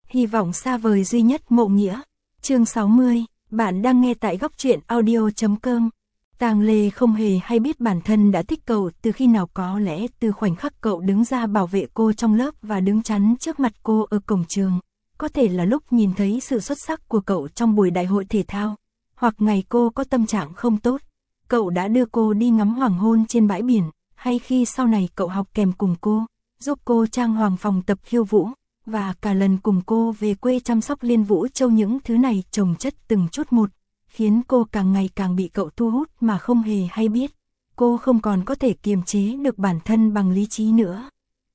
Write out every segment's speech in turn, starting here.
Hy vọng xa vời duy nhất mộ nghĩa. Chương 60, bạn đang nghe tại góc truyện audio.com. Tang Lê không hề hay biết bản thân đã thích cậu từ khi nào, có lẽ từ khoảnh khắc cậu đứng ra bảo vệ cô trong lớp và đứng chắn trước mặt cô ở cổng trường. Có thể là lúc nhìn thấy sự xuất sắc của cậu trong buổi đại hội thể thao, hoặc ngày cô có tâm trạng không tốt, cậu đã đưa cô đi ngắm hoàng hôn trên bãi biển, hay khi sau này cậu học kèm cùng cô, giúp cô trang hoàng phòng tập khiêu vũ, và cả lần cùng cô về quê chăm sóc Liên Vũ Châu. Những thứ này chồng chất từng chút một, khiến cô càng ngày càng bị cậu thu hút mà không hề hay biết. Cô không còn có thể kiềm chế được bản thân bằng lý trí nữa.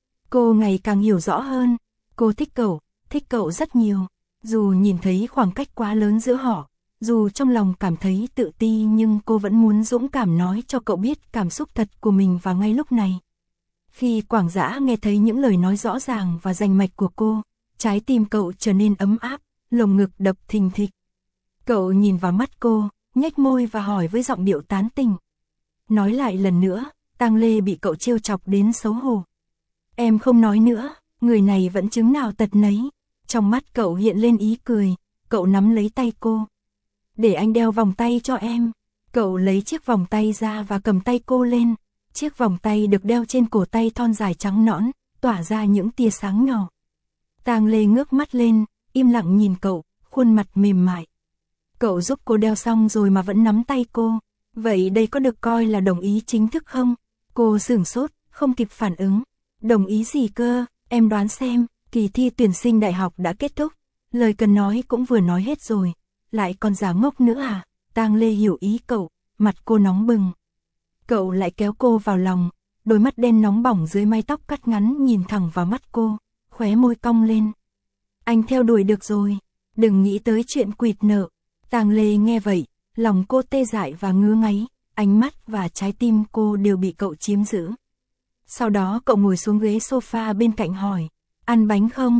Cô ngày càng hiểu rõ hơn, cô thích cậu rất nhiều. Dù nhìn thấy khoảng cách quá lớn giữa họ, dù trong lòng cảm thấy tự ti, nhưng cô vẫn muốn dũng cảm nói cho cậu biết cảm xúc thật của mình vào ngay lúc này. Khi Quảng Dã nghe thấy những lời nói rõ ràng và rành mạch của cô, trái tim cậu trở nên ấm áp, lồng ngực đập thình thịch. Cậu nhìn vào mắt cô, nhếch môi và hỏi với giọng điệu tán tình. Nói lại lần nữa. Tang Lê bị cậu trêu chọc đến xấu hổ. Em không nói nữa, người này vẫn chứng nào tật nấy. Trong mắt cậu hiện lên ý cười, cậu nắm lấy tay cô. Để anh đeo vòng tay cho em. Cậu lấy chiếc vòng tay ra và cầm tay cô lên. Chiếc vòng tay được đeo trên cổ tay thon dài trắng nõn, tỏa ra những tia sáng nhỏ. Tang Lê ngước mắt lên, im lặng nhìn cậu, khuôn mặt mềm mại. Cậu giúp cô đeo xong rồi mà vẫn nắm tay cô. Vậy đây có được coi là đồng ý chính thức không? Cô sửng sốt, không kịp phản ứng. Đồng ý gì cơ? Em đoán xem. Kỳ thi tuyển sinh đại học đã kết thúc. Lời cần nói cũng vừa nói hết rồi. Lại còn giả ngốc nữa à? Tang Lê hiểu ý cậu, mặt cô nóng bừng. Cậu lại kéo cô vào lòng, đôi mắt đen nóng bỏng dưới mái tóc cắt ngắn nhìn thẳng vào mắt cô, khóe môi cong lên. Anh theo đuổi được rồi, đừng nghĩ tới chuyện quỵt nợ. Tang Lê nghe vậy, lòng cô tê dại và ngứa ngáy, ánh mắt và trái tim cô đều bị cậu chiếm giữ. Sau đó cậu ngồi xuống ghế sofa bên cạnh hỏi, ăn bánh không?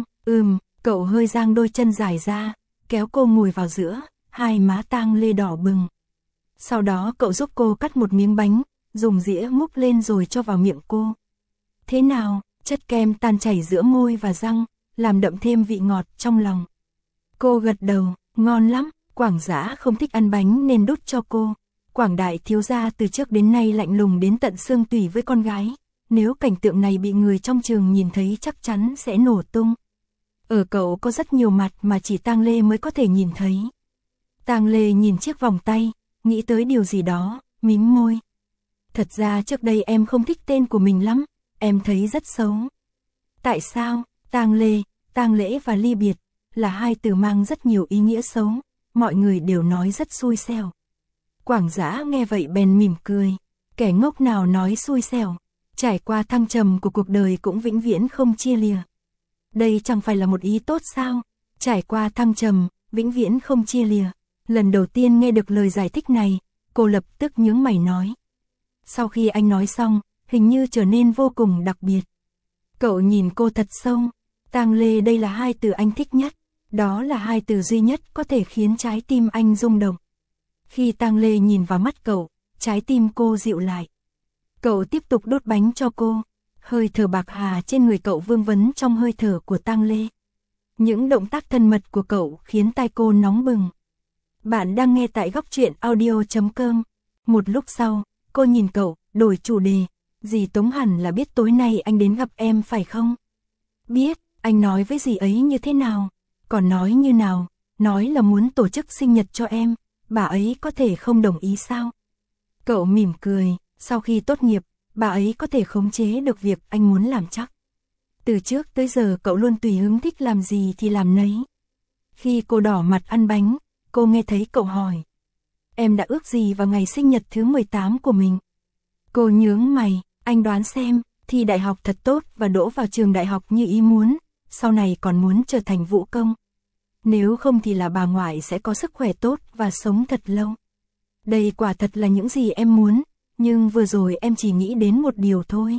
Cậu hơi giang đôi chân dài ra, kéo cô ngồi vào giữa, hai má Tang Lê đỏ bừng. Sau đó cậu giúp cô cắt một miếng bánh, dùng dĩa múc lên rồi cho vào miệng cô. Thế nào? Chất kem tan chảy giữa môi và răng, làm đậm thêm vị ngọt trong lòng. Cô gật đầu, ngon lắm. Quảng Dã không thích ăn bánh nên đút cho cô. Quảng đại thiếu gia từ trước đến nay lạnh lùng đến tận xương tủy với con gái. Nếu cảnh tượng này bị người trong trường nhìn thấy chắc chắn sẽ nổ tung. Ở cậu có rất nhiều mặt mà chỉ Tang Lê mới có thể nhìn thấy. Tang Lê nhìn chiếc vòng tay, nghĩ tới điều gì đó, mím môi. Thật ra trước đây em không thích tên của mình lắm, em thấy rất xấu. Tại sao? Tang Lê, tang lễ và ly biệt là hai từ mang rất nhiều ý nghĩa xấu, mọi người đều nói rất xui xẻo. Quảng Dã nghe vậy bèn mỉm cười, kẻ ngốc nào nói xui xẻo, trải qua thăng trầm của cuộc đời cũng vĩnh viễn không chia lìa. Đây chẳng phải là một ý tốt sao? Trải qua thăng trầm, vĩnh viễn không chia lìa. Lần đầu tiên nghe được lời giải thích này, cô lập tức nhướng mày nói. Sau khi anh nói xong, hình như trở nên vô cùng đặc biệt. Cậu nhìn cô thật sâu. Tang Lê, đây là hai từ anh thích nhất. Đó là hai từ duy nhất có thể khiến trái tim anh rung động. Khi Tang Lê nhìn vào mắt cậu, trái tim cô dịu lại. Cậu tiếp tục đốt bánh cho cô. Hơi thở bạc hà trên người cậu vương vấn trong hơi thở của Tang Lê. Những động tác thân mật của cậu khiến tai cô nóng bừng. Bạn đang nghe tại góc truyện audio.com. Một lúc sau, cô nhìn cậu, đổi chủ đề. Dì Tống hẳn là biết tối nay anh đến gặp em phải không? Biết. Anh nói với dì ấy như thế nào? Còn nói như nào? Nói là muốn tổ chức sinh nhật cho em. Bà ấy có thể không đồng ý sao? Cậu mỉm cười. Sau khi tốt nghiệp, bà ấy có thể khống chế được việc anh muốn làm chắc. Từ trước tới giờ cậu luôn tùy hứng, thích làm gì thì làm nấy. Khi cô đỏ mặt ăn bánh, cô nghe thấy cậu hỏi. Em đã ước gì vào ngày sinh nhật thứ 18 của mình? Cô nhướng mày, anh đoán xem, thi đại học thật tốt và đỗ vào trường đại học như ý muốn, sau này còn muốn trở thành vũ công. Nếu không thì là bà ngoại sẽ có sức khỏe tốt và sống thật lâu. Đây quả thật là những gì em muốn, nhưng vừa rồi em chỉ nghĩ đến một điều thôi.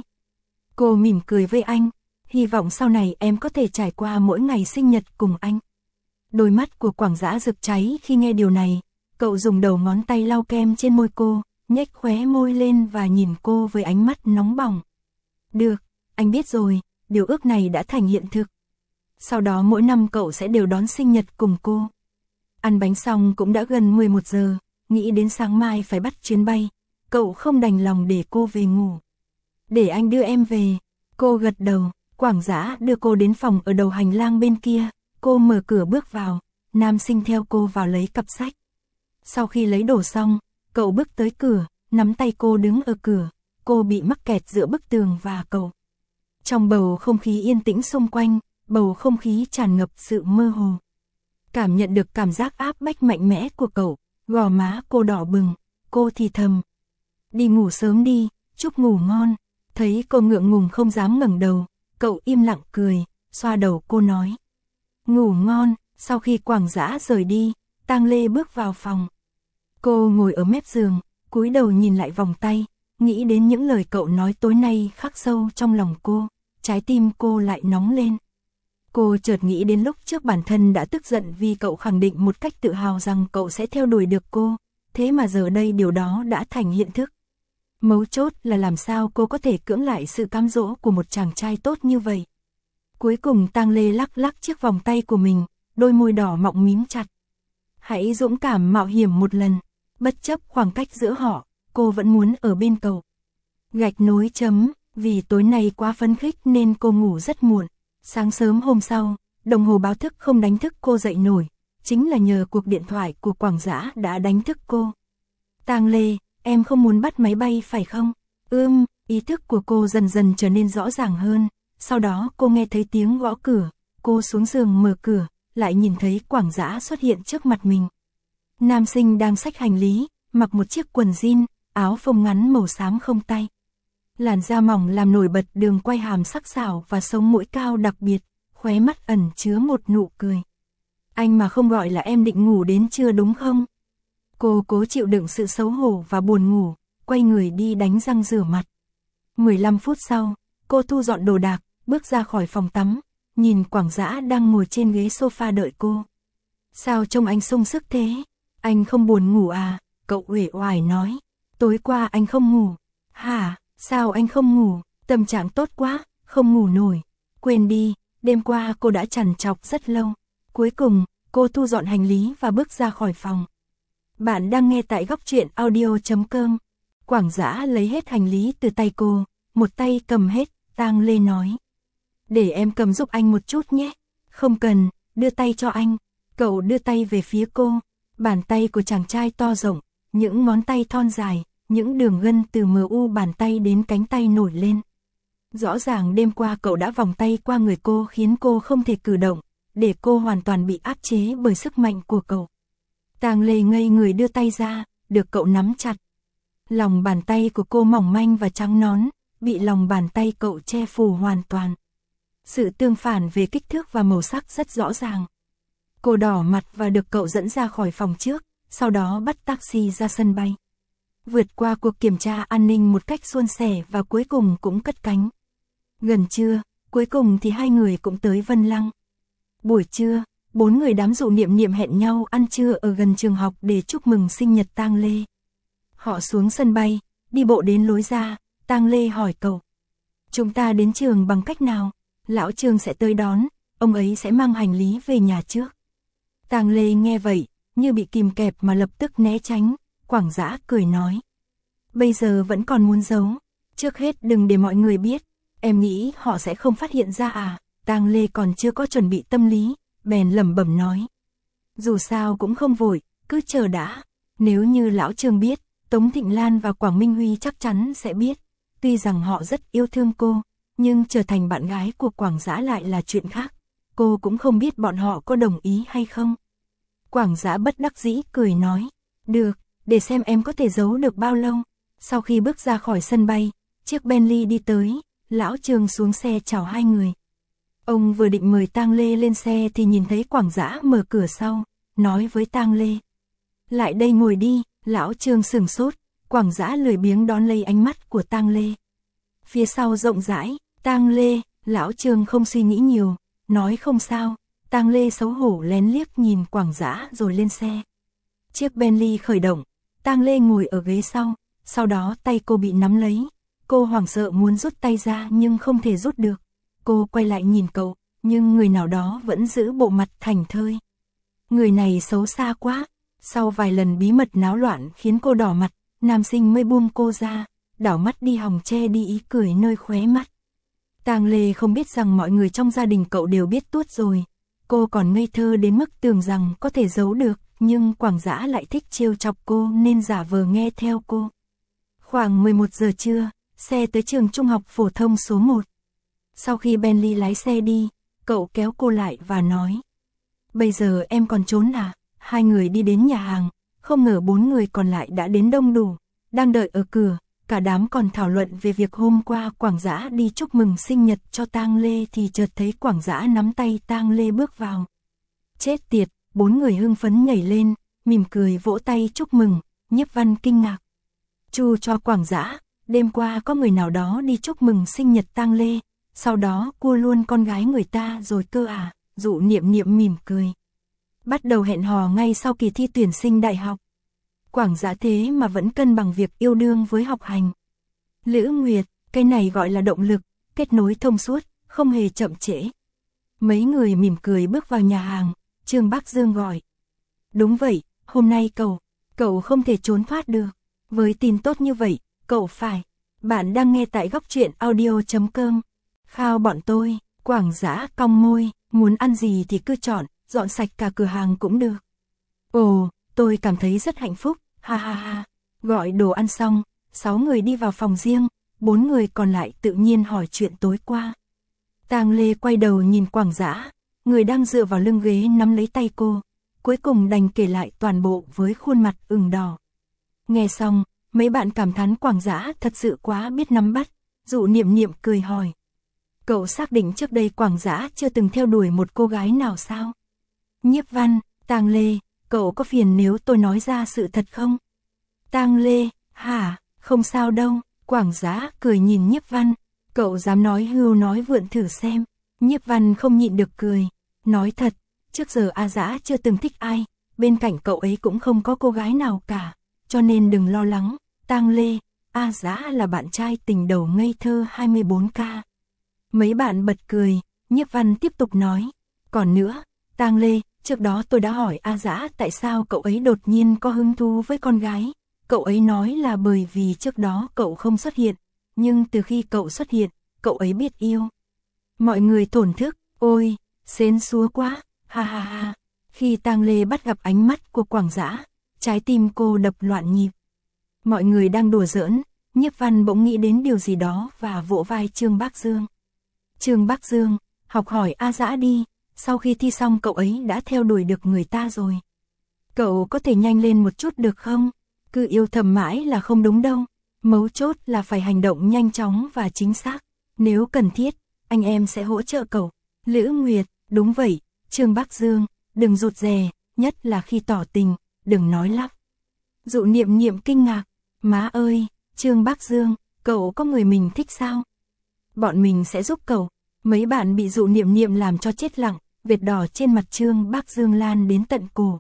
Cô mỉm cười với anh, hy vọng sau này em có thể trải qua mỗi ngày sinh nhật cùng anh. Đôi mắt của Quảng Dã rực cháy khi nghe điều này, cậu dùng đầu ngón tay lau kem trên môi cô, nhếch khóe môi lên và nhìn cô với ánh mắt nóng bỏng. Được, anh biết rồi, điều ước này đã thành hiện thực. Sau đó mỗi năm cậu sẽ đều đón sinh nhật cùng cô. Ăn bánh xong cũng đã gần 11 giờ, nghĩ đến sáng mai phải bắt chuyến bay, cậu không đành lòng để cô về ngủ. Để anh đưa em về. Cô gật đầu, Quảng Dã đưa cô đến phòng ở đầu hành lang bên kia, cô mở cửa bước vào, nam sinh theo cô vào lấy cặp sách. Sau khi lấy đồ xong, cậu bước tới cửa, nắm tay cô đứng ở cửa, cô bị mắc kẹt giữa bức tường và cậu. Trong bầu không khí yên tĩnh xung quanh, bầu không khí tràn ngập sự mơ hồ. Cảm nhận được cảm giác áp bách mạnh mẽ của cậu, gò má cô đỏ bừng, cô thì thầm. Đi ngủ sớm đi, chúc ngủ ngon. Thấy cô ngượng ngùng không dám ngẩng đầu, cậu im lặng cười, xoa đầu cô nói. Ngủ ngon. Sau khi Quảng Dã rời đi, Tang Lê bước vào phòng. Cô ngồi ở mép giường, cúi đầu nhìn lại vòng tay, nghĩ đến những lời cậu nói tối nay khắc sâu trong lòng cô, trái tim cô lại nóng lên. Cô chợt nghĩ đến lúc trước bản thân đã tức giận vì cậu khẳng định một cách tự hào rằng cậu sẽ theo đuổi được cô, thế mà giờ đây điều đó đã thành hiện thực. Mấu chốt là làm sao cô có thể cưỡng lại sự cám dỗ của một chàng trai tốt như vậy. Cuối cùng Tang Lê lắc lắc chiếc vòng tay của mình, đôi môi đỏ mọng mím chặt. Hãy dũng cảm mạo hiểm một lần, bất chấp khoảng cách giữa họ, cô vẫn muốn ở bên cậu. Gạch nối chấm, vì tối nay quá phấn khích nên cô ngủ rất muộn. Sáng sớm hôm sau, đồng hồ báo thức không đánh thức cô dậy nổi, chính là nhờ cuộc điện thoại của Quảng Dã đã đánh thức cô. Tang Lê, em không muốn bắt máy bay phải không? Ý thức của cô dần dần trở nên rõ ràng hơn, sau đó cô nghe thấy tiếng gõ cửa, cô xuống giường mở cửa, lại nhìn thấy Quảng Dã xuất hiện trước mặt mình. Nam sinh đang xách hành lý, mặc một chiếc quần jean, áo phông ngắn màu xám không tay. Làn da mỏng làm nổi bật đường quai hàm sắc sảo và sống mũi cao đặc biệt, khóe mắt ẩn chứa một nụ cười. Anh mà không gọi là em định ngủ đến trưa đúng không? Cô cố chịu đựng sự xấu hổ và buồn ngủ, quay người đi đánh răng rửa mặt. 15 phút sau, cô thu dọn đồ đạc, bước ra khỏi phòng tắm, nhìn Quảng Dã đang ngồi trên ghế sofa đợi cô. Sao trông anh sung sức thế? Anh không buồn ngủ à? Cậu uể oải nói. Tối qua anh không ngủ. Hả? Sao anh không ngủ? Tâm trạng tốt quá, không ngủ nổi. Quên đi, đêm qua cô đã trằn trọc rất lâu. Cuối cùng, cô thu dọn hành lý và bước ra khỏi phòng. Bạn đang nghe tại góc truyện audio.com. Quảng Dã lấy hết hành lý từ tay cô, một tay cầm hết, Tang Lê nói. Để em cầm giúp anh một chút nhé. Không cần, đưa tay cho anh. Cậu đưa tay về phía cô, bàn tay của chàng trai to rộng, những ngón tay thon dài, những đường gân từ mu bàn tay đến cánh tay nổi lên. Rõ ràng đêm qua cậu đã vòng tay qua người cô khiến cô không thể cử động, để cô hoàn toàn bị áp chế bởi sức mạnh của cậu. Tang Lê ngây người đưa tay ra, được cậu nắm chặt. Lòng bàn tay của cô mỏng manh và trắng nõn, bị lòng bàn tay cậu che phủ hoàn toàn. Sự tương phản về kích thước và màu sắc rất rõ ràng. Cô đỏ mặt và được cậu dẫn ra khỏi phòng trước, sau đó bắt taxi ra sân bay. Vượt qua cuộc kiểm tra an ninh một cách suôn sẻ và cuối cùng cũng cất cánh. Gần trưa, cuối cùng thì hai người cũng tới Vân Lăng. Buổi trưa, 4 người đám dụ Niệm Niệm hẹn nhau ăn trưa ở gần trường học để chúc mừng sinh nhật Tang Lê. Họ xuống sân bay, đi bộ đến lối ra, Tang Lê hỏi cậu. Chúng ta đến trường bằng cách nào? Lão Trương sẽ tới đón, ông ấy sẽ mang hành lý về nhà trước. Tang Lê nghe vậy, như bị kìm kẹp mà lập tức né tránh, Quảng Dã cười nói. Bây giờ vẫn còn muốn giấu, trước hết đừng để mọi người biết, em nghĩ họ sẽ không phát hiện ra à? Tang Lê còn chưa có chuẩn bị tâm lý, bèn lẩm bẩm nói. Dù sao cũng không vội, cứ chờ đã, nếu như Lão Trương biết, Tống Thịnh Lan và Quảng Minh Huy chắc chắn sẽ biết, tuy rằng họ rất yêu thương cô, nhưng trở thành bạn gái của Quảng Dã lại là chuyện khác, cô cũng không biết bọn họ có đồng ý hay không. Quảng Dã bất đắc dĩ cười nói, được, để xem em có thể giấu được bao lâu. Sau khi bước ra khỏi sân bay, chiếc Bentley đi tới, Lão Trương xuống xe chào hai người. Ông vừa định mời Tang Lê lên xe thì nhìn thấy Quảng Dã mở cửa sau, nói với Tang Lê. Lại đây ngồi đi, Lão Trương sửng sốt, Quảng Dã lười biếng đón lấy ánh mắt của Tang Lê. Phía sau rộng rãi, Tang Lê, Lão Trương không suy nghĩ nhiều, nói không sao. Tang Lê xấu hổ lén liếc nhìn Quảng Dã rồi lên xe. Chiếc Bentley khởi động, Tang Lê ngồi ở ghế sau đó tay cô bị nắm lấy. Cô hoảng sợ muốn rút tay ra nhưng không thể rút được. Cô quay lại nhìn cậu, nhưng người nào đó vẫn giữ bộ mặt thảnh thơi. Người này xấu xa quá. Sau vài lần bí mật náo loạn khiến cô đỏ mặt, nam sinh mới buông cô ra, đảo mắt đi hòng che đi ý cười nơi khóe mắt. Tang Lê không biết rằng mọi người trong gia đình cậu đều biết tuốt rồi. Cô còn ngây thơ đến mức tưởng rằng có thể giấu được, nhưng Quảng Dã lại thích trêu chọc cô nên giả vờ nghe theo cô. Khoảng 11 giờ trưa, xe tới trường trung học phổ thông số 1. Sau khi Bentley lái xe đi, cậu kéo cô lại và nói: "Bây giờ em còn trốn à?" Hai người đi đến nhà hàng, không ngờ 4 người còn lại đã đến đông đủ, đang đợi ở cửa. Cả đám còn thảo luận về việc hôm qua Quảng Dã đi chúc mừng sinh nhật cho Tang Lê thì chợt thấy Quảng Dã nắm tay Tang Lê bước vào. Chết tiệt, 4 người hưng phấn nhảy lên, mỉm cười vỗ tay chúc mừng. Nhiếp Văn kinh ngạc: "Chu cho Quảng Dã, đêm qua có người nào đó đi chúc mừng sinh nhật Tang Lê, sau đó cua luôn con gái người ta rồi cơ à?" Dụ Niệm Niệm mỉm cười: "Bắt đầu hẹn hò ngay sau kỳ thi tuyển sinh đại học. Quảng Dã thế mà vẫn cân bằng việc yêu đương với học hành." Lữ Nguyệt: "Cái này gọi là động lực, kết nối thông suốt, không hề chậm trễ." Mấy người mỉm cười bước vào nhà hàng, Trương Bắc Dương gọi: "Đúng vậy, hôm nay cậu không thể trốn thoát được. Với tin tốt như vậy, cậu phải." Bạn đang nghe tại góc truyện audio.com. Khao bọn tôi. Quảng Dã cong môi: "Muốn ăn gì thì cứ chọn, dọn sạch cả cửa hàng cũng được." "Ồ, tôi cảm thấy rất hạnh phúc, ha ha ha." Gọi đồ ăn xong, 6 người đi vào phòng riêng, 4 người còn lại tự nhiên hỏi chuyện tối qua. Tang Lê quay đầu nhìn Quảng Dã, người đang dựa vào lưng ghế nắm lấy tay cô, cuối cùng đành kể lại toàn bộ với khuôn mặt ửng đỏ. Nghe xong, mấy bạn cảm thán Quảng Dã thật sự quá biết nắm bắt. Dụ Niệm Niệm cười hỏi: "Cậu xác định trước đây Quảng Dã chưa từng theo đuổi một cô gái nào sao?" Nhiếp Văn: "Tang Lê, cậu có phiền nếu tôi nói ra sự thật không?" Tang Lê: "Hả, không sao đâu." Quảng Dã cười nhìn Nhiếp Văn: "Cậu dám nói hưu nói vượn thử xem." Nhiếp Văn không nhịn được cười: "Nói thật, trước giờ A Dã chưa từng thích ai, bên cạnh cậu ấy cũng không có cô gái nào cả, cho nên đừng lo lắng, Tang Lê, A Dã là bạn trai tình đầu ngây thơ 24K." Mấy bạn bật cười, Nhiếp Văn tiếp tục nói: "Còn nữa, Tang Lê, trước đó tôi đã hỏi A Dã tại sao cậu ấy đột nhiên có hứng thú với con gái. Cậu ấy nói là bởi vì trước đó cậu không xuất hiện, nhưng từ khi cậu xuất hiện, cậu ấy biết yêu." Mọi người thổn thức: "Ôi, xến xúa quá, ha ha ha." Khi Tang Lê bắt gặp ánh mắt của Quảng Dã, trái tim cô đập loạn nhịp. Mọi người đang đùa giỡn, Nhiếp Văn bỗng nghĩ đến điều gì đó và vỗ vai Trương Bắc Dương. "Trương Bắc Dương, học hỏi A Dã đi, sau khi thi xong cậu ấy đã theo đuổi được người ta rồi. Cậu có thể nhanh lên một chút được không? Cứ yêu thầm mãi là không đúng đâu, mấu chốt là phải hành động nhanh chóng và chính xác. Nếu cần thiết, anh em sẽ hỗ trợ cậu." Lữ Nguyệt: "Đúng vậy, Trương Bắc Dương, đừng rụt rè, nhất là khi tỏ tình, đừng nói lắp." Dụ Niệm Niệm kinh ngạc: "Má ơi, Trương Bắc Dương, cậu có người mình thích sao? Bọn mình sẽ giúp cậu." Mấy bạn bị Dụ Niệm Niệm làm cho chết lặng, vệt đỏ trên mặt Trương Bắc Dương lan đến tận cổ.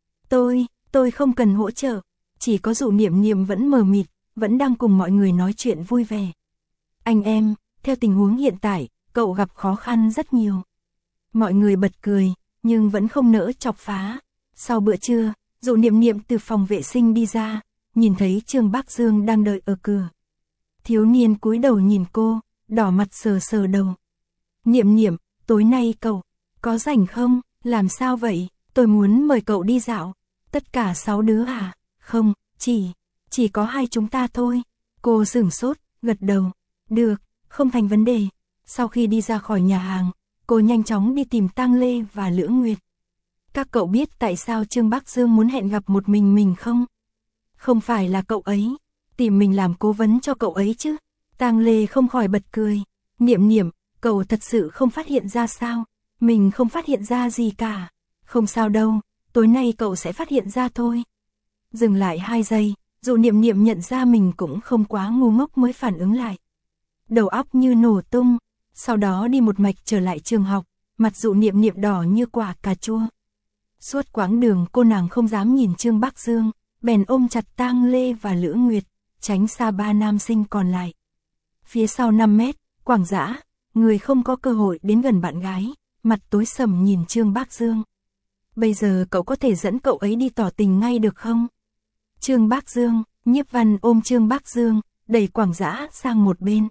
Tôi không cần hỗ trợ." Chỉ có Dụ Niệm Niệm vẫn mờ mịt, vẫn đang cùng mọi người nói chuyện vui vẻ. "Anh em, theo tình huống hiện tại, cậu gặp khó khăn rất nhiều." Mọi người bật cười, nhưng vẫn không nỡ chọc phá. Sau bữa trưa, Dụ Niệm Niệm từ phòng vệ sinh đi ra, nhìn thấy Trương Bắc Dương đang đợi ở cửa. Thiếu niên cúi đầu nhìn cô, đỏ mặt sờ sờ đầu. "Niệm Niệm, tối nay cậu có rảnh không? Làm sao vậy? Tôi muốn mời cậu đi dạo." "Tất cả 6 đứa à?" "Không, chỉ có 2 chúng ta thôi." Cô sửng sốt, gật đầu. "Được, không thành vấn đề." Sau khi đi ra khỏi nhà hàng, cô nhanh chóng đi tìm Tang Lê và Lữ Nguyệt. "Các cậu biết tại sao Trương Bắc Dương muốn hẹn gặp một mình không? Không phải là cậu ấy tìm mình làm cố vấn cho cậu ấy chứ?" Tang Lê không khỏi bật cười. "Niệm Niệm, cậu thật sự không phát hiện ra sao?" "Mình không phát hiện ra gì cả." "Không sao đâu, tối nay cậu sẽ phát hiện ra thôi." Dừng lại 2 giây, Dụ Niệm Niệm nhận ra mình cũng không quá ngu ngốc mới phản ứng lại. Đầu óc như nổ tung, sau đó đi một mạch trở lại trường học, mặt Dụ Niệm Niệm đỏ như quả cà chua. Suốt quãng đường cô nàng không dám nhìn Trương Bắc Dương, bèn ôm chặt Tang Lê và Lữ Nguyệt, tránh xa 3 nam sinh còn lại. Phía sau 5 mét, Quảng Dã, người không có cơ hội đến gần bạn gái, mặt tối sầm nhìn Trương Bác Dương. Bây giờ cậu có thể dẫn cậu ấy đi tỏ tình ngay được không? Trương Bác Dương, Nhiếp Văn ôm Trương Bác Dương, đẩy Quảng Dã sang một bên.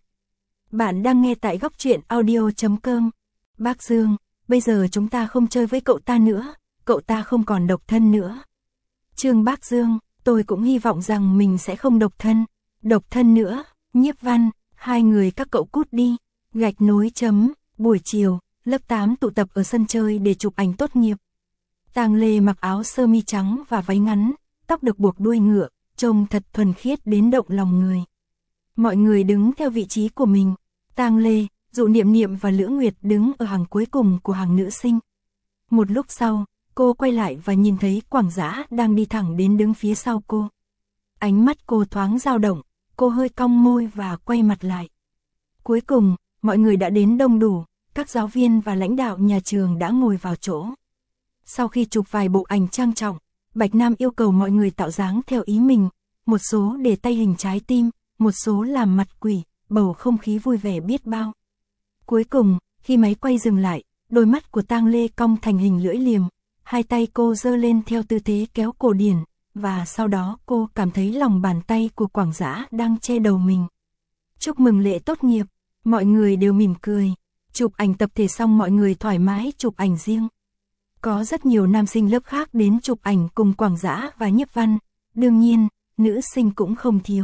Bạn đang nghe tại góc truyện audio.com. Bác Dương, bây giờ chúng ta không chơi với cậu ta nữa, cậu ta không còn độc thân nữa. Trương Bác Dương, tôi cũng hy vọng rằng mình sẽ không độc thân nữa. Nhiếp Văn, hai người các cậu cút đi. Gạch nối chấm, buổi chiều, lớp 8 tụ tập ở sân chơi để chụp ảnh tốt nghiệp. Tang Lê mặc áo sơ mi trắng và váy ngắn, tóc được buộc đuôi ngựa, trông thật thuần khiết đến động lòng người. Mọi người đứng theo vị trí của mình. Tang Lê, Dụ Niệm Niệm và Lữ Nguyệt đứng ở hàng cuối cùng của hàng nữ sinh. Một lúc sau, cô quay lại và nhìn thấy Quảng Dã đang đi thẳng đến đứng phía sau cô. Ánh mắt cô thoáng dao động, cô hơi cong môi và quay mặt lại. Cuối cùng, mọi người đã đến đông đủ, các giáo viên và lãnh đạo nhà trường đã ngồi vào chỗ. Sau khi chụp vài bộ ảnh trang trọng, Bạch Nam yêu cầu mọi người tạo dáng theo ý mình, một số để tay hình trái tim, một số làm mặt quỷ, bầu không khí vui vẻ biết bao. Cuối cùng, khi máy quay dừng lại, đôi mắt của Tang Lê cong thành hình lưỡi liềm, hai tay cô giơ lên theo tư thế kéo cổ điển, và sau đó cô cảm thấy lòng bàn tay của Quảng Dã đang che đầu mình. Chúc mừng lễ tốt nghiệp, mọi người đều mỉm cười. Chụp ảnh tập thể xong mọi người thoải mái chụp ảnh riêng. Có rất nhiều nam sinh lớp khác đến chụp ảnh cùng Quảng Dã và Nhiếp Văn, đương nhiên, nữ sinh cũng không thiếu.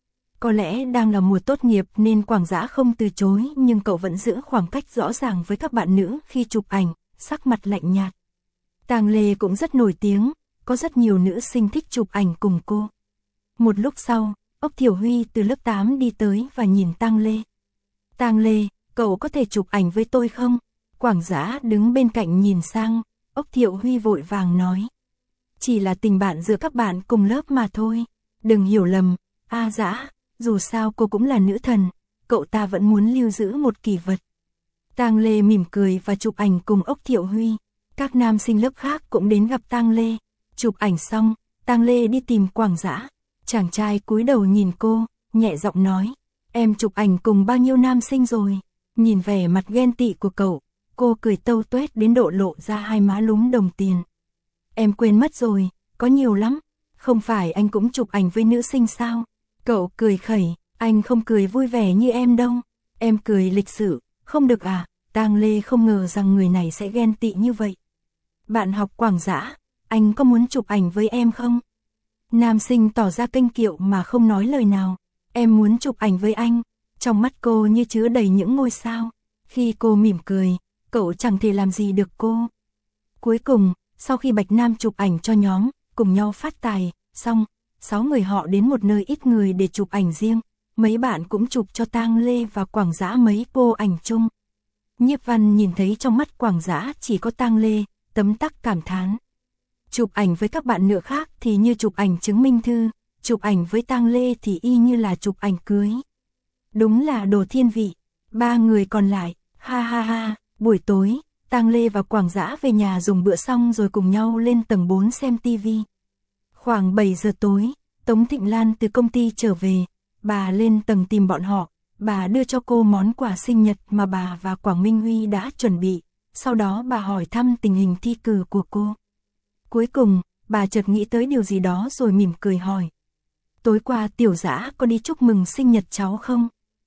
Có lẽ đang là mùa tốt nghiệp nên Quảng Dã không từ chối, nhưng cậu vẫn giữ khoảng cách rõ ràng với các bạn nữ khi chụp ảnh, sắc mặt lạnh nhạt. Tang Lê cũng rất nổi tiếng, có rất nhiều nữ sinh thích chụp ảnh cùng cô. Một lúc sau, Ốc Thiểu Huy từ lớp 8 đi tới và nhìn Tang Lê. Tang Lê, cậu có thể chụp ảnh với tôi không? Quảng Dã đứng bên cạnh nhìn sang, Ốc Thiểu Huy vội vàng nói. Chỉ là tình bạn giữa các bạn cùng lớp mà thôi, đừng hiểu lầm, Dã, dù sao cô cũng là nữ thần, cậu ta vẫn muốn lưu giữ một kỷ vật. Tang Lê mỉm cười và chụp ảnh cùng Ốc Thiểu Huy. Các nam sinh lớp khác cũng đến gặp Tang Lê. Chụp ảnh xong, Tang Lê đi tìm Quảng Dã. Chàng trai cúi đầu nhìn cô, nhẹ giọng nói, em chụp ảnh cùng bao nhiêu nam sinh rồi? Nhìn vẻ mặt ghen tị của cậu, cô cười tâu tuét đến độ lộ ra hai má lúm đồng tiền. Em quên mất rồi, có nhiều lắm, không phải anh cũng chụp ảnh với nữ sinh sao? Cậu cười khẩy, anh không cười vui vẻ như em đâu, em cười lịch sự, không được à? Tang Lê không ngờ rằng người này sẽ ghen tị như vậy. Bạn học Quảng Dã, anh có muốn chụp ảnh với em không? Nam sinh tỏ ra kênh kiệu mà không nói lời nào. Em muốn chụp ảnh với anh. Trong mắt cô như chứa đầy những ngôi sao. Khi cô mỉm cười, cậu chẳng thể làm gì được cô. Cuối cùng, sau khi Bạch Nam chụp ảnh cho nhóm, cùng nhau phát tài, xong, 6 người họ đến một nơi ít người để chụp ảnh riêng. Mấy bạn cũng chụp cho Tang Lê và Quảng Dã mấy cô ảnh chung. Nhiếp Văn nhìn thấy trong mắt Quảng Dã chỉ có Tang Lê, tấm tắc cảm thán. Chụp ảnh với các bạn nữ khác thì như chụp ảnh chứng minh thư, chụp ảnh với Tang Lê thì y như là chụp ảnh cưới. Đúng là đồ thiên vị. 3 người còn lại, ha ha ha. Buổi tối, Tang Lê và Quảng Dã về nhà dùng bữa xong rồi cùng nhau lên tầng 4 xem tivi. Khoảng 7 giờ tối, Tống Thịnh Lan từ công ty trở về, bà lên tầng tìm bọn họ, bà đưa cho cô món quà sinh nhật mà bà và Quảng Minh Huy đã chuẩn bị, sau đó bà hỏi thăm tình hình thi cử của cô. Cuối cùng, bà chợt nghĩ tới điều gì đó rồi mỉm cười hỏi. Tối qua Tiểu Dã có đi chúc mừng sinh nhật cháu không?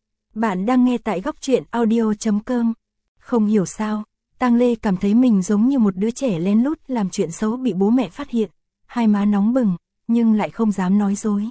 Bạn đang nghe tại góc truyện audio.com. Không hiểu sao, Tang Lê cảm thấy mình giống như một đứa trẻ lén lút làm chuyện xấu bị bố mẹ phát hiện, hai má nóng bừng, nhưng lại không dám nói dối.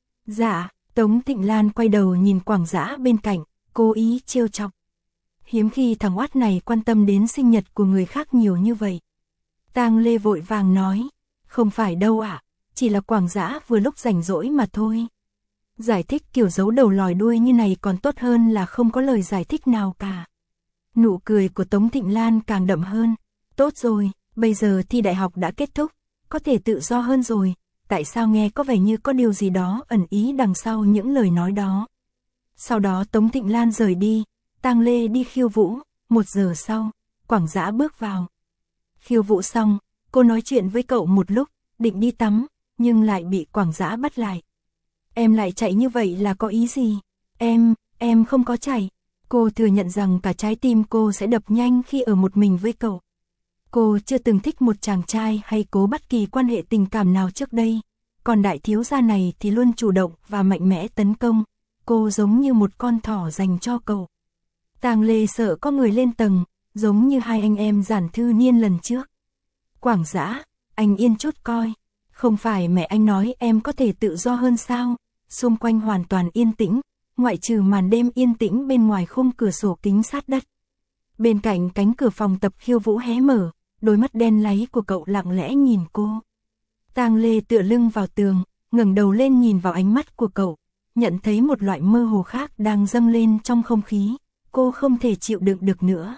Dạ, Tống Thịnh Lan quay đầu nhìn Quảng Dã bên cạnh, cố ý trêu chọc. Hiếm khi thằng oát này quan tâm đến sinh nhật của người khác nhiều như vậy. Tang Lê vội vàng nói, không phải đâu ạ, chỉ là Quảng Dã vừa lúc rảnh rỗi mà thôi. Giải thích kiểu giấu đầu lòi đuôi như này còn tốt hơn là không có lời giải thích nào cả. Nụ cười của Tống Thịnh Lan càng đậm hơn. Tốt rồi, bây giờ thi đại học đã kết thúc, có thể tự do hơn rồi. Tại sao nghe có vẻ như có điều gì đó ẩn ý đằng sau những lời nói đó. Sau đó Tống Thịnh Lan rời đi, Tang Lê đi khiêu vũ. 1 giờ sau, Quảng Dã bước vào. Khiêu vũ xong, cô nói chuyện với cậu một lúc, định đi tắm, nhưng lại bị Quảng Dã bắt lại. Em lại chạy như vậy là có ý gì? Em không có chạy. Cô thừa nhận rằng cả trái tim cô sẽ đập nhanh khi ở một mình với cậu. Cô chưa từng thích một chàng trai hay cố bất kỳ quan hệ tình cảm nào trước đây, còn đại thiếu gia này thì luôn chủ động và mạnh mẽ tấn công, cô giống như một con thỏ dành cho cậu. Tang Lê sợ có người lên tầng, giống như hai anh em Giản Thư Niên lần trước. Quảng Dã, anh yên chút coi, không phải mẹ anh nói em có thể tự do hơn sao? Xung quanh hoàn toàn yên tĩnh, ngoại trừ màn đêm yên tĩnh bên ngoài khung cửa sổ kính sát đất. Bên cạnh cánh cửa phòng tập khiêu vũ hé mở, đôi mắt đen láy của cậu lặng lẽ nhìn cô. Tang Lê tựa lưng vào tường, ngẩng đầu lên nhìn vào ánh mắt của cậu, nhận thấy một loại mơ hồ khác đang dâng lên trong không khí, cô không thể chịu đựng được nữa.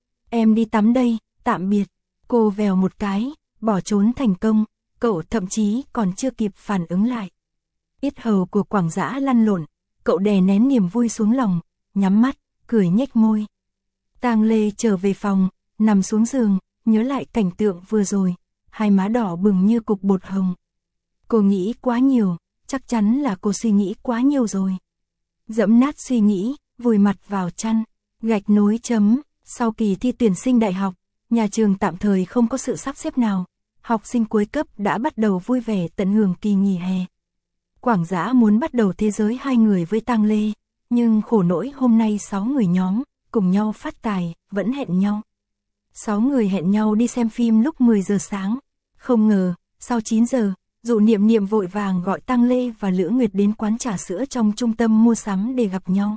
Em đi tắm đây, tạm biệt. Cô vèo một cái, bỏ trốn thành công, cậu thậm chí còn chưa kịp phản ứng lại. Yết hầu của Quảng Dã lăn lộn, cậu đè nén niềm vui xuống lòng, nhắm mắt, cười nhếch môi. Tang Lê trở về phòng, nằm xuống giường, nhớ lại cảnh tượng vừa rồi, hai má đỏ bừng như cục bột hồng. Cô nghĩ quá nhiều, chắc chắn là cô suy nghĩ quá nhiều rồi. Dẫm nát suy nghĩ, vùi mặt vào chăn, gạch nối chấm, sau kỳ thi tuyển sinh đại học, nhà trường tạm thời không có sự sắp xếp nào, học sinh cuối cấp đã bắt đầu vui vẻ tận hưởng kỳ nghỉ hè. Quảng Dã muốn bắt đầu thế giới hai người với Tang Lê, nhưng khổ nỗi hôm nay 6 người nhóm, cùng nhau phát tài, vẫn hẹn nhau. 6 người hẹn nhau đi xem phim lúc 10 giờ sáng, không ngờ, sau 9 giờ, Dụ Niệm Niệm vội vàng gọi Tang Lê và Lữ Nguyệt đến quán trà sữa trong trung tâm mua sắm để gặp nhau.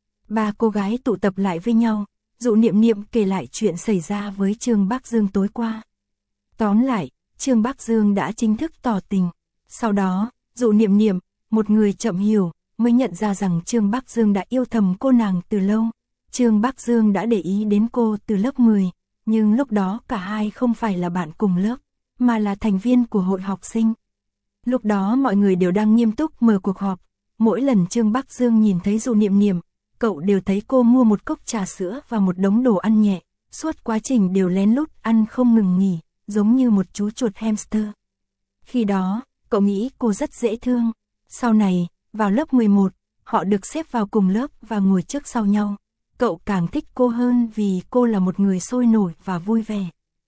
Ba cô gái tụ tập lại với nhau, Dụ Niệm Niệm kể lại chuyện xảy ra với Trương Bắc Dương tối qua. Tóm lại, Trương Bắc Dương đã chính thức tỏ tình. Sau đó, Dụ Niệm Niệm, một người chậm hiểu, mới nhận ra rằng Trương Bắc Dương đã yêu thầm cô nàng từ lâu. Trương Bắc Dương đã để ý đến cô từ lớp 10, nhưng lúc đó cả hai không phải là bạn cùng lớp, mà là thành viên của hội học sinh. Lúc đó mọi người đều đang nghiêm túc mở cuộc họp, mỗi lần Trương Bắc Dương nhìn thấy Dụ Niệm Niệm, cậu đều thấy cô mua một cốc trà sữa và một đống đồ ăn nhẹ, suốt quá trình đều lén lút ăn không ngừng nghỉ, giống như một chú chuột hamster. Khi đó, cậu nghĩ cô rất dễ thương. Sau này, vào lớp 11, họ được xếp vào cùng lớp và ngồi trước sau nhau. Cậu càng thích cô hơn vì cô là một người sôi nổi và vui vẻ.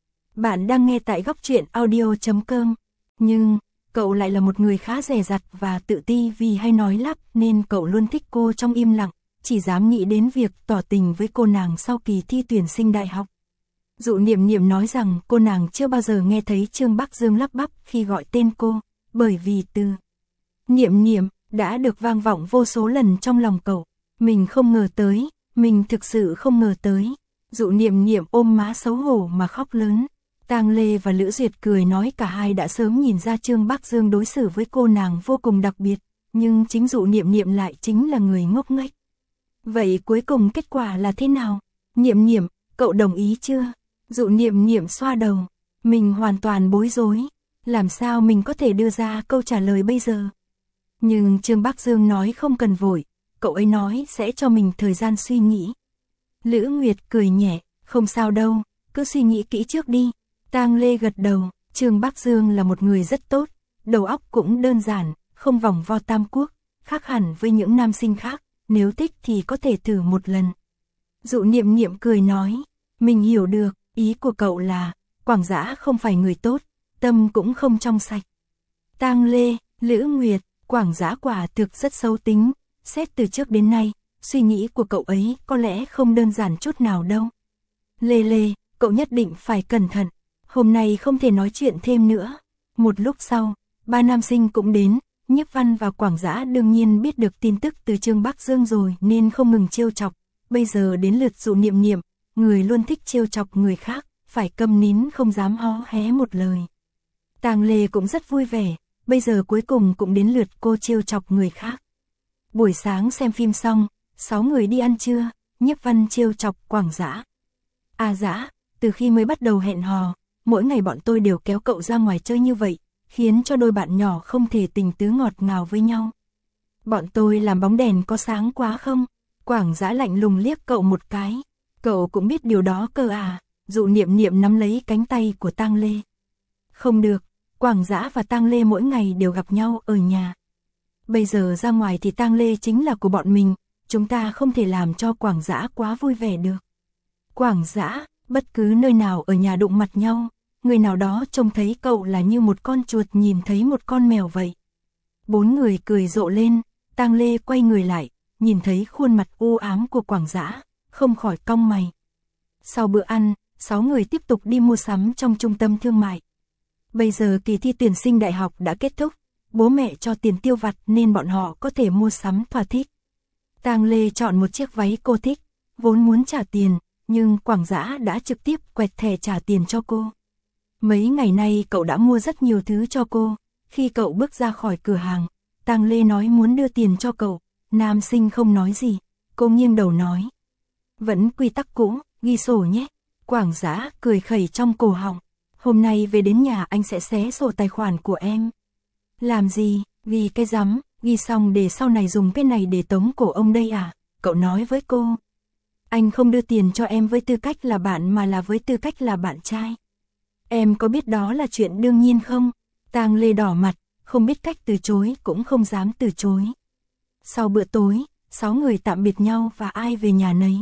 Bạn đang nghe tại góc truyện audio.com. Nhưng, cậu lại là một người khá dè dặt và tự ti vì hay nói lắp nên cậu luôn thích cô trong im lặng, chỉ dám nghĩ đến việc tỏ tình với cô nàng sau kỳ thi tuyển sinh đại học. Dụ Niệm Niệm nói rằng cô nàng chưa bao giờ nghe thấy Trương Bắc Dương lắp bắp khi gọi tên cô, bởi vì từ Niệm Niệm đã được vang vọng vô số lần trong lòng cậu. Mình không ngờ tới, mình thực sự không ngờ tới. Dụ Niệm Niệm ôm má xấu hổ mà khóc lớn. Tang Lê và Lữ Duyệt cười nói cả hai đã sớm nhìn ra Trương Bắc Dương đối xử với cô nàng vô cùng đặc biệt, nhưng chính Dụ Niệm Niệm lại chính là người ngốc nghếch. Vậy cuối cùng kết quả là thế nào? Niệm Niệm, cậu đồng ý chưa? Dụ Niệm Niệm xoa đầu, mình hoàn toàn bối rối, làm sao mình có thể đưa ra câu trả lời bây giờ? Nhưng Trương Bắc Dương nói không cần vội, cậu ấy nói sẽ cho mình thời gian suy nghĩ. Lữ Nguyệt cười nhẹ, không sao đâu, cứ suy nghĩ kỹ trước đi. Tang Lê gật đầu, Trương Bắc Dương là một người rất tốt, đầu óc cũng đơn giản, không vòng vo tam quốc, khác hẳn với những nam sinh khác, nếu thích thì có thể thử một lần. Dụ Niệm Niệm cười nói, mình hiểu được, ý của cậu là, Quảng Dã không phải người tốt, tâm cũng không trong sạch. Tang Lê, Lữ Nguyệt, Quảng Dã quả thực rất xấu tính, xét từ trước đến nay, suy nghĩ của cậu ấy có lẽ không đơn giản chút nào đâu. Lê Lê, cậu nhất định phải cẩn thận, hôm nay không thể nói chuyện thêm nữa. Một lúc sau, ba nam sinh cũng đến, Nhiếp Văn và Quảng Dã đương nhiên biết được tin tức từ Trương Bắc Dương rồi nên không ngừng trêu chọc. Bây giờ đến lượt Dụ Niệm Niệm, người luôn thích trêu chọc người khác, phải câm nín không dám hó hé một lời. Tang Lê cũng rất vui vẻ, bây giờ cuối cùng cũng đến lượt cô trêu chọc người khác. Buổi sáng xem phim xong, 6 người đi ăn trưa, Nhiếp Văn trêu chọc Quảng Dã. À Dã, từ khi mới bắt đầu hẹn hò, mỗi ngày bọn tôi đều kéo cậu ra ngoài chơi như vậy, khiến cho đôi bạn nhỏ không thể tình tứ ngọt ngào với nhau. Bọn tôi làm bóng đèn có sáng quá không? Quảng Dã lạnh lùng liếc cậu một cái. Cậu cũng biết điều đó cơ à? Dụ Niệm Niệm nắm lấy cánh tay của Tang Lê. Không được, Quảng Dã và Tang Lê mỗi ngày đều gặp nhau ở nhà. Bây giờ ra ngoài thì Tang Lê chính là của bọn mình, chúng ta không thể làm cho Quảng Dã quá vui vẻ được. Quảng Dã, bất cứ nơi nào ở nhà đụng mặt nhau, người nào đó trông thấy cậu là như một con chuột nhìn thấy một con mèo vậy. 4 người cười rộ lên, Tang Lê quay người lại, nhìn thấy khuôn mặt u ám của Quảng Dã, không khỏi cong mày. Sau bữa ăn, 6 người tiếp tục đi mua sắm trong trung tâm thương mại. Bây giờ kỳ thi tuyển sinh đại học đã kết thúc, bố mẹ cho tiền tiêu vặt nên bọn họ có thể mua sắm thỏa thích. Tang Lê chọn một chiếc váy cô thích, vốn muốn trả tiền, nhưng Quảng Dã đã trực tiếp quẹt thẻ trả tiền cho cô. Mấy ngày nay cậu đã mua rất nhiều thứ cho cô, khi cậu bước ra khỏi cửa hàng, Tang Lê nói muốn đưa tiền cho cậu, nam sinh không nói gì, cô nghiêng đầu nói. Vẫn quy tắc cũ, ghi sổ nhé. Quảng Dã cười khẩy trong cổ họng, hôm nay về đến nhà anh sẽ xé sổ tài khoản của em. Làm gì, vì cái rắm, ghi xong để sau này dùng cái này để tống cổ ông đây à, cậu nói với cô. Anh không đưa tiền cho em với tư cách là bạn mà là với tư cách là bạn trai. Em có biết đó là chuyện đương nhiên không? Tang Lê đỏ mặt, không biết cách từ chối cũng không dám từ chối. Sau bữa tối, 6 người tạm biệt nhau và ai về nhà nấy.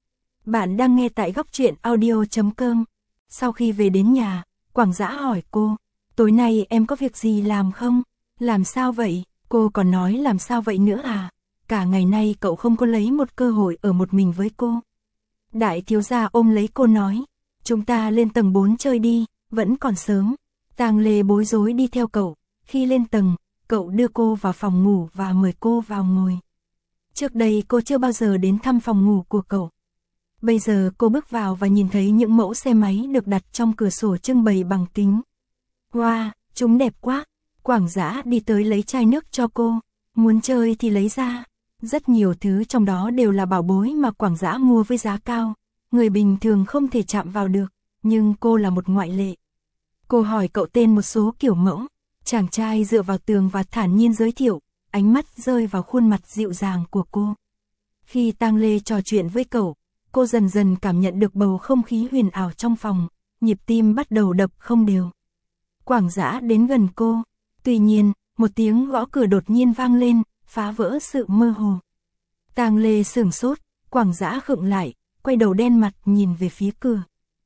Bạn đang nghe tại góc truyện audio.com. Sau khi về đến nhà, Quảng Dã hỏi cô, tối nay em có việc gì làm không? Làm sao vậy? Cô còn nói làm sao vậy nữa à? Cả ngày nay cậu không có lấy một cơ hội ở một mình với cô. Đại thiếu gia ôm lấy cô nói, chúng ta lên tầng 4 chơi đi, vẫn còn sớm. Tang Lê bối rối đi theo cậu, khi lên tầng, cậu đưa cô vào phòng ngủ và mời cô vào ngồi. Trước đây cô chưa bao giờ đến thăm phòng ngủ của cậu. Bây giờ cô bước vào và nhìn thấy những mẫu xe máy được đặt trong cửa sổ trưng bày bằng kính. Wow, chúng đẹp quá. Quảng Dã đi tới lấy chai nước cho cô, muốn chơi thì lấy ra. Rất nhiều thứ trong đó đều là bảo bối mà Quảng Dã mua với giá cao, người bình thường không thể chạm vào được, nhưng cô là một ngoại lệ. Cô hỏi cậu tên một số kiểu mẫu, chàng trai dựa vào tường và thản nhiên giới thiệu, ánh mắt rơi vào khuôn mặt dịu dàng của cô. Khi Tang Lê trò chuyện với cậu, cô dần dần cảm nhận được bầu không khí huyền ảo trong phòng, nhịp tim bắt đầu đập không đều. Quảng Dã đến gần cô, tuy nhiên, một tiếng gõ cửa đột nhiên vang lên, phá vỡ sự mơ hồ. Tang Lê sửng sốt, Quảng Dã khựng lại, quay đầu đen mặt nhìn về phía cửa.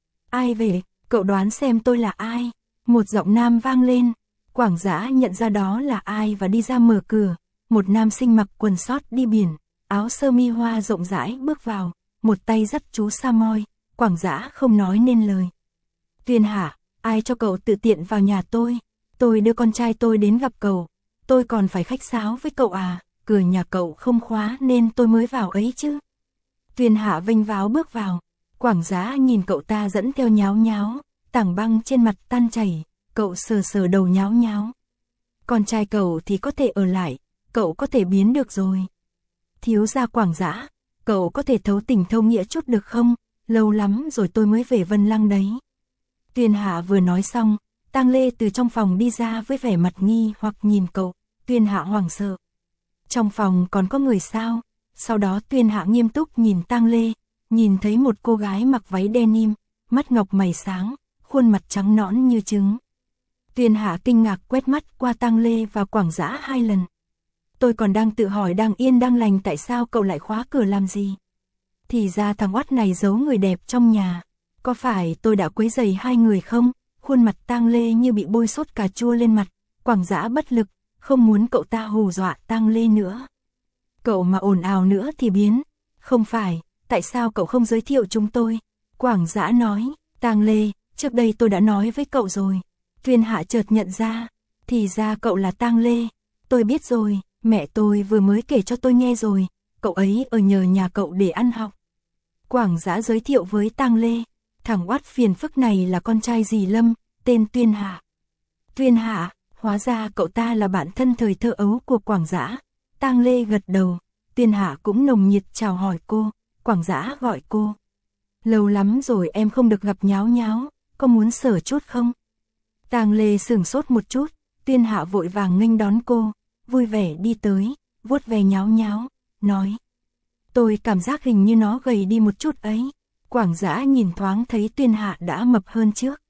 Ai về, cậu đoán xem tôi là ai? Một giọng nam vang lên, Quảng Dã nhận ra đó là ai và đi ra mở cửa. Một nam sinh mặc quần sót đi biển, áo sơ mi hoa rộng rãi bước vào, một tay dắt chú Samoy. Quảng Dã không nói nên lời. Tuyền Hạ, ai cho cậu tự tiện vào nhà tôi? Tôi đưa con trai tôi đến gặp cậu, tôi còn phải khách sáo với cậu à, cửa nhà cậu không khóa nên tôi mới vào ấy chứ. Tuyền Hạ vênh váo bước vào, Quảng Dã nhìn cậu ta dẫn theo nháo nháo, tảng băng trên mặt tan chảy, cậu sờ sờ đầu nháo nháo. Con trai cậu thì có thể ở lại, cậu có thể biến được rồi. Thiếu gia Quảng Dã, cậu có thể thấu tình thấu nghĩa chút được không? Lâu lắm rồi tôi mới về Vân Lăng đấy. Tuyền Hạ vừa nói xong, Tang Lê từ trong phòng đi ra với vẻ mặt nghi hoặc nhìn cậu. Tuyền Hạ hoảng sợ. Trong phòng còn có người sao? Sau đó Tuyền Hạ nghiêm túc nhìn Tang Lê, nhìn thấy một cô gái mặc váy denim, mắt ngọc mày sáng, khuôn mặt trắng nõn như trứng. Tuyền Hạ kinh ngạc quét mắt qua Tang Lê và Quảng Dã 2 lần. Tôi còn đang tự hỏi đang yên đang lành tại sao cậu lại khóa cửa làm gì? Thì ra thằng oắt này giấu người đẹp trong nhà. Có phải tôi đã quấy rầy hai người không? Khuôn mặt Tang Lê như bị bôi sốt cà chua lên mặt. Quảng Dã bất lực, không muốn cậu ta hù dọa Tang Lê nữa. Cậu mà ồn ào nữa thì biến. Không phải, tại sao cậu không giới thiệu chúng tôi? Quảng Dã nói, Tang Lê, trước đây tôi đã nói với cậu rồi. Tuyền Hạ chợt nhận ra, thì ra cậu là Tang Lê. Tôi biết rồi, mẹ tôi vừa mới kể cho tôi nghe rồi, cậu ấy ở nhờ nhà cậu để ăn học. Quảng Dã giới thiệu với Tang Lê, thằng oắt phiền phức này là con trai dì Lâm, tên Tuyền Hạ. Tuyền Hạ, hóa ra cậu ta là bạn thân thời thơ ấu của Quảng Dã. Tang Lê gật đầu, Tuyền Hạ cũng nồng nhiệt chào hỏi cô, Quảng Dã gọi cô. Lâu lắm rồi em không được gặp nháo nháo, có muốn sờ chút không? Tang Lê sửng sốt một chút, Tuyền Hạ vội vàng nghênh đón cô, vui vẻ đi tới, vuốt ve nháo nháo, nói. Tôi cảm giác hình như nó gầy đi một chút ấy. Quảng Dã nhìn thoáng thấy Tuyền Hạ đã mập hơn trước.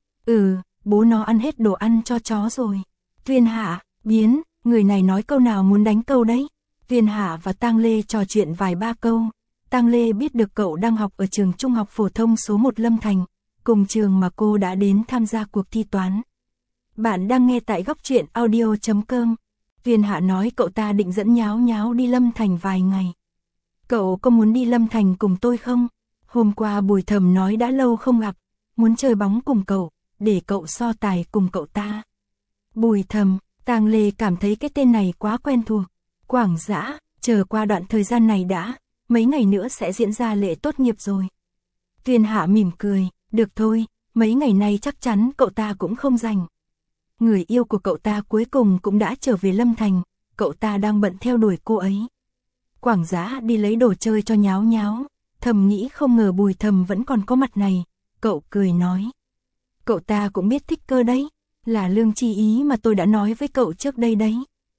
Bố nó ăn hết đồ ăn cho chó rồi. Tuyền Hạ, biến, người này nói câu nào muốn đánh câu đấy. Tuyền Hạ và Tang Lê trò chuyện vài ba câu. Tang Lê biết được cậu đang học ở trường trung học phổ thông số 1 Lâm Thành, cùng trường mà cô đã đến tham gia cuộc thi toán. Bạn đang nghe tại góc truyện audio.com. Tuyền Hạ nói cậu ta định dẫn Nháo Nháo đi Lâm Thành vài ngày. Cậu có muốn đi Lâm Thành cùng tôi không? Hôm qua Bùi Thầm nói đã lâu không gặp, muốn chơi bóng cùng cậu, để cậu so tài cùng cậu ta. Bùi Thầm, Tang Lê cảm thấy cái tên này quá quen thuộc. Quảng Dã, chờ qua đoạn thời gian này đã, mấy ngày nữa sẽ diễn ra lễ tốt nghiệp rồi. Tuyền Hạ mỉm cười, được thôi, mấy ngày nay chắc chắn cậu ta cũng không rảnh. Người yêu của cậu ta cuối cùng cũng đã trở về Lâm Thành, cậu ta đang bận theo đuổi cô ấy. Quảng Dã đi lấy đồ chơi cho Nháo Nháo, thầm nghĩ không ngờ Bùi Thầm vẫn còn có mặt này, cậu cười nói. Cậu ta cũng biết thích cơ đấy, là Lương Chi Ý mà tôi đã nói với cậu trước đây đấy.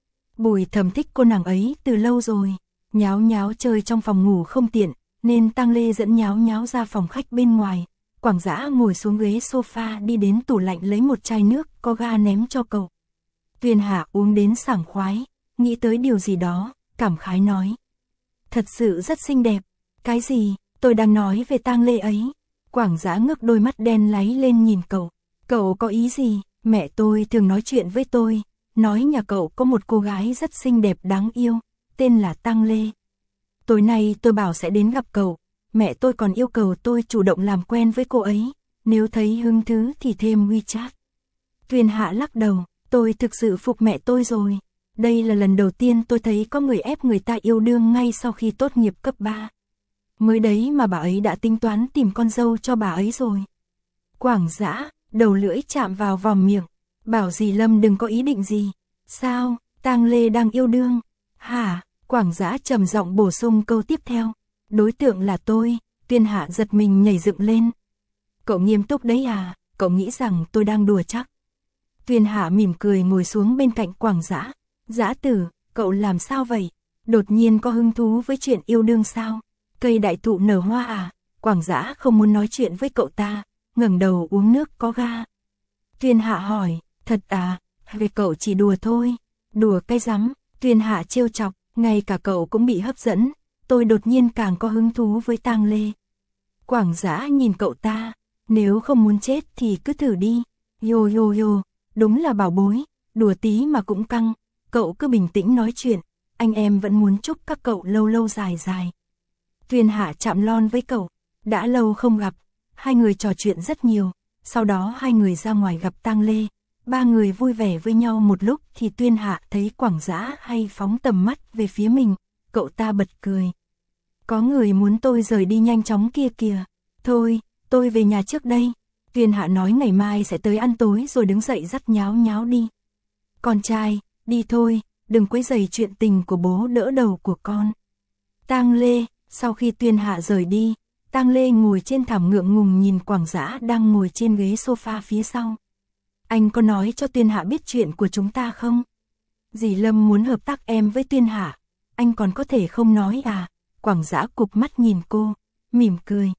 Bùi Thầm thích cô nàng ấy từ lâu rồi, Nháo Nháo chơi trong phòng ngủ không tiện, nên Tang Lê dẫn Nháo Nháo ra phòng khách bên ngoài. Quảng Dã ngồi xuống ghế sofa đi đến tủ lạnh lấy một chai nước có ga ném cho cậu. Tuyền Hạ uống đến sảng khoái, nghĩ tới điều gì đó, cảm khái nói. Thật sự rất xinh đẹp. Cái gì? Tôi đang nói về Tang Lê ấy. Quảng Dã ngước đôi mắt đen láy lên nhìn cậu. Cậu có ý gì? Mẹ tôi thường nói chuyện với tôi, nói nhà cậu có một cô gái rất xinh đẹp đáng yêu, tên là Tang Lê. Tối nay tôi bảo sẽ đến gặp cậu, mẹ tôi còn yêu cầu tôi chủ động làm quen với cô ấy, nếu thấy hứng thú thì thêm WeChat. Tuyền Hạ lắc đầu, tôi thực sự phục mẹ tôi rồi. Đây là lần đầu tiên tôi thấy có người ép người ta yêu đương ngay sau khi tốt nghiệp cấp 3. Mới đấy mà bà ấy đã tính toán tìm con dâu cho bà ấy rồi. Quảng Dã, đầu lưỡi chạm vào vòm miệng, bảo dì Lâm đừng có ý định gì. Sao, Tang Lê đang yêu đương? Hả? Quảng Dã trầm giọng bổ sung câu tiếp theo. Đối tượng là tôi. Tuyền Hạ giật mình nhảy dựng lên. Cậu nghiêm túc đấy à? Cậu nghĩ rằng tôi đang đùa chắc? Tuyền Hạ mỉm cười ngồi xuống bên cạnh Quảng Dã. Dã tử, cậu làm sao vậy? Đột nhiên có hứng thú với chuyện yêu đương sao? Cây đại thụ nở hoa à? Quảng Dã không muốn nói chuyện với cậu ta, ngẩng đầu uống nước có ga. Tuyền Hạ hỏi, thật à? Về cậu chỉ đùa thôi. Đùa cái rắm? Tuyền Hạ trêu chọc, ngay cả cậu cũng bị hấp dẫn. Tôi đột nhiên càng có hứng thú với Tang Lê. Quảng Dã nhìn cậu ta, nếu không muốn chết thì cứ thử đi. Yo yo yo, đúng là bảo bối, đùa tí mà cũng căng. Cậu cứ bình tĩnh nói chuyện, anh em vẫn muốn chúc các cậu lâu lâu dài dài. Tuyền Hạ chạm lon với cậu, đã lâu không gặp, hai người trò chuyện rất nhiều, sau đó hai người ra ngoài gặp Tang Lê. Ba người vui vẻ với nhau một lúc thì Tuyền Hạ thấy Quảng Dã hay phóng tầm mắt về phía mình, cậu ta bật cười. Có người muốn tôi rời đi nhanh chóng kia kìa, thôi, tôi về nhà trước đây. Tuyền Hạ nói ngày mai sẽ tới ăn tối rồi đứng dậy dắt Nháo Nháo đi. Con trai, đi thôi, đừng quấy rầy chuyện tình của bố đỡ đầu của con. Tang Lê, sau khi Tuyền Hạ rời đi, Tang Lê ngồi trên thảm ngượng ngùng nhìn Quảng Dã đang ngồi trên ghế sofa phía sau. Anh có nói cho Tuyền Hạ biết chuyện của chúng ta không? Dì Lâm muốn hợp tác em với Tuyền Hạ, anh còn có thể không nói à? Quảng Dã cụp mắt nhìn cô, mỉm cười.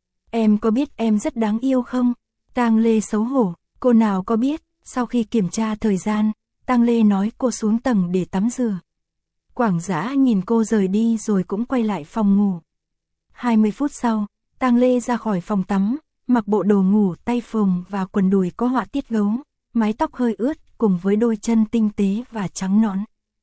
Em có biết em rất đáng yêu không? Tang Lê xấu hổ, cô nào có biết. Sau khi kiểm tra thời gian, Tang Lê nói cô xuống tầng để tắm rửa. Quảng Dã nhìn cô rời đi rồi cũng quay lại phòng ngủ. 20 phút sau, Tang Lê ra khỏi phòng tắm, mặc bộ đồ ngủ tay phồng và quần đùi có họa tiết gấu, mái tóc hơi ướt cùng với đôi chân tinh tế và trắng nõn.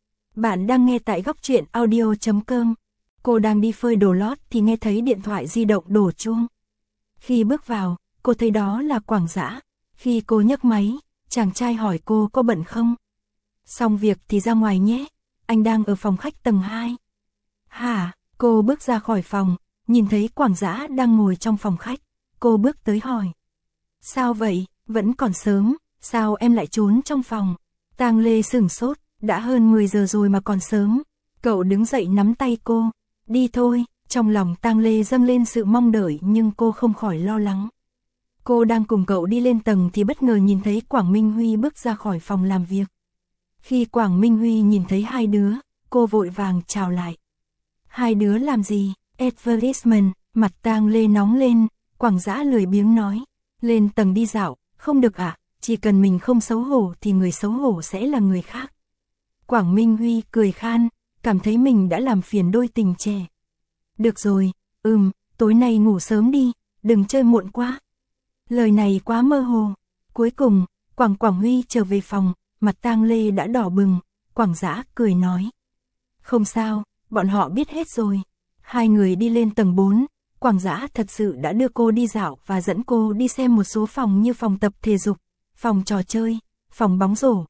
Bạn đang nghe tại góc truyện audio.com. Cô đang đi phơi đồ lót thì nghe thấy điện thoại di động đổ chuông. Khi bước vào, cô thấy đó là Quảng Dã. Khi cô nhấc máy, chàng trai hỏi cô có bận không? Xong việc thì ra ngoài nhé, anh đang ở phòng khách tầng 2. Hả? Cô bước ra khỏi phòng, nhìn thấy Quảng Dã đang ngồi trong phòng khách. Cô bước tới hỏi. Sao vậy? Vẫn còn sớm, sao em lại trốn trong phòng? Tang Lê sửng sốt, đã hơn 10 giờ rồi mà còn sớm. Cậu đứng dậy nắm tay cô. Đi thôi, trong lòng Tang Lê dâng lên sự mong đợi nhưng cô không khỏi lo lắng. Cô đang cùng cậu đi lên tầng thì bất ngờ nhìn thấy Quảng Minh Huy bước ra khỏi phòng làm việc. Khi Quảng Minh Huy nhìn thấy hai đứa, cô vội vàng chào lại. Hai đứa làm gì? Advertisement, mặt Tang Lê nóng lên, Quảng Dã lười biếng nói. Lên tầng đi dạo, không được ạ, chỉ cần mình không xấu hổ thì người xấu hổ sẽ là người khác. Quảng Minh Huy cười khan, cảm thấy mình đã làm phiền đôi tình trẻ. Được rồi, tối nay ngủ sớm đi, đừng chơi muộn quá. Lời này quá mơ hồ. Cuối cùng, Quảng Huy trở về phòng, mặt Tang Lê đã đỏ bừng, Quảng Dã cười nói. Không sao, bọn họ biết hết rồi. Hai người đi lên tầng 4, Quảng Dã thật sự đã đưa cô đi dạo và dẫn cô đi xem một số phòng như phòng tập thể dục, phòng trò chơi, phòng bóng rổ,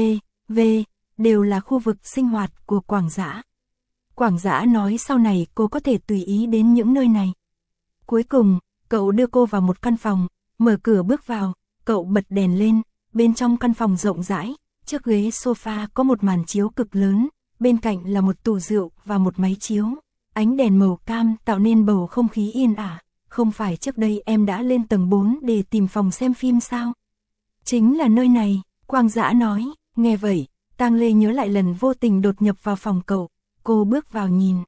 đều là khu vực sinh hoạt của Quảng Dã. Quảng Dã nói sau này cô có thể tùy ý đến những nơi này. Cuối cùng, cậu đưa cô vào một căn phòng, mở cửa bước vào, cậu bật đèn lên, bên trong căn phòng rộng rãi, trước ghế sofa có một màn chiếu cực lớn, bên cạnh là một tủ rượu và một máy chiếu. Ánh đèn màu cam tạo nên bầu không khí yên ả. Không phải trước đây em đã lên tầng 4 để tìm phòng xem phim sao? Chính là nơi này, Quảng Dã nói. Nghe vậy, Tang Lê nhớ lại lần vô tình đột nhập vào phòng cậu. Cô bước vào nhìn.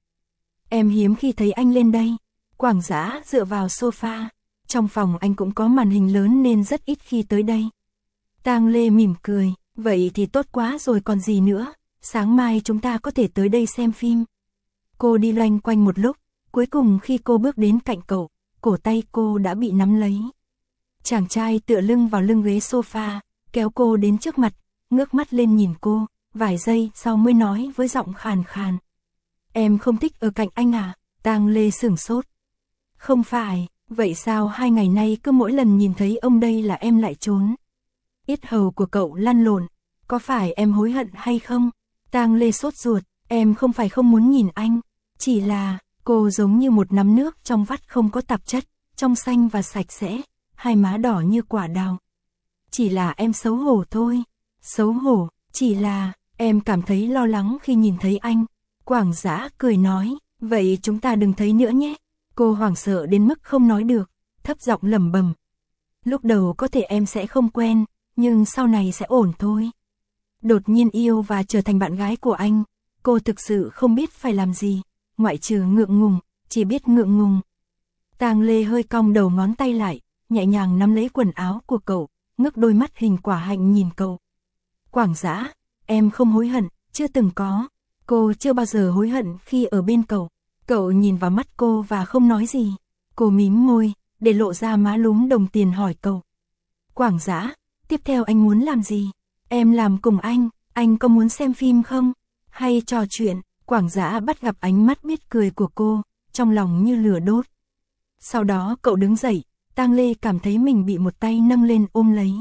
Em hiếm khi thấy anh lên đây. Quảng Dã dựa vào sofa. Trong phòng anh cũng có màn hình lớn nên rất ít khi tới đây. Tang Lê mỉm cười. Vậy thì tốt quá rồi còn gì nữa. Sáng mai chúng ta có thể tới đây xem phim. Cô đi loanh quanh một lúc, cuối cùng khi cô bước đến cạnh cậu, cổ tay cô đã bị nắm lấy. Chàng trai tựa lưng vào lưng ghế sofa, kéo cô đến trước mặt, ngước mắt lên nhìn cô, vài giây sau mới nói với giọng khàn khàn. Em không thích ở cạnh anh à? Tang Lê sửng sốt. Không phải, vậy sao 2 ngày nay cứ mỗi lần nhìn thấy ông đây là em lại trốn? Yết hầu của cậu lăn lộn, có phải em hối hận hay không? Tang Lê sốt ruột, em không phải không muốn nhìn anh. Chỉ là, cô giống như một nắm nước trong vắt không có tạp chất, trong xanh và sạch sẽ, hai má đỏ như quả đào. Chỉ là em xấu hổ thôi. Xấu hổ, chỉ là, em cảm thấy lo lắng khi nhìn thấy anh. Quảng Dã cười nói, vậy chúng ta đừng thấy nữa nhé. Cô hoảng sợ đến mức không nói được, thấp giọng lẩm bẩm. Lúc đầu có thể em sẽ không quen, nhưng sau này sẽ ổn thôi. Đột nhiên yêu và trở thành bạn gái của anh, cô thực sự không biết phải làm gì. Ngoại trừ ngượng ngùng, chỉ biết ngượng ngùng. Tang Lê hơi cong đầu ngón tay lại, nhẹ nhàng nắm lấy quần áo của cậu, ngước đôi mắt hình quả hạnh nhìn cậu. Quảng Dã, em không hối hận, chưa từng có. Cô chưa bao giờ hối hận khi ở bên cậu. Cậu nhìn vào mắt cô và không nói gì. Cô mím môi, để lộ ra má lúm đồng tiền hỏi cậu. Quảng Dã, tiếp theo anh muốn làm gì? Em làm cùng anh có muốn xem phim không? Hay trò chuyện? Quảng Dã bắt gặp ánh mắt biết cười của cô, trong lòng như lửa đốt. Sau đó cậu đứng dậy, Tang Lê cảm thấy mình bị một tay nâng lên ôm lấy.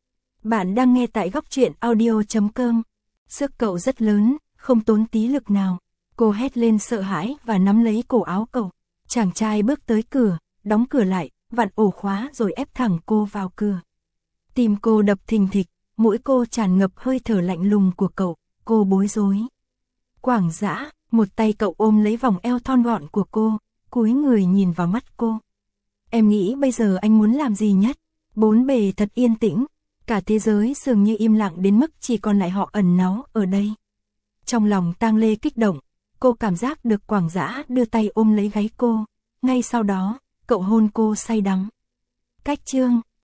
Bạn đang nghe tại Góc Truyện Audio.com. Sức cậu rất lớn, không tốn tí lực nào. Cô hét lên sợ hãi và nắm lấy cổ áo cậu. Chàng trai bước tới cửa, đóng cửa lại, vặn ổ khóa rồi ép thẳng cô vào cửa. Tim cô đập thình thịch, mũi cô tràn ngập hơi thở lạnh lùng của cậu, cô bối rối. Quảng Dã, một tay cậu ôm lấy vòng eo thon gọn của cô, cúi người nhìn vào mắt cô. Em nghĩ bây giờ anh muốn làm gì nhất? Bốn bề thật yên tĩnh, cả thế giới dường như im lặng đến mức chỉ còn lại họ ẩn náu ở đây. Trong lòng Tang Lê kích động, cô cảm giác được Quảng Dã đưa tay ôm lấy gáy cô, ngay sau đó, cậu hôn cô say đắm. Cách chương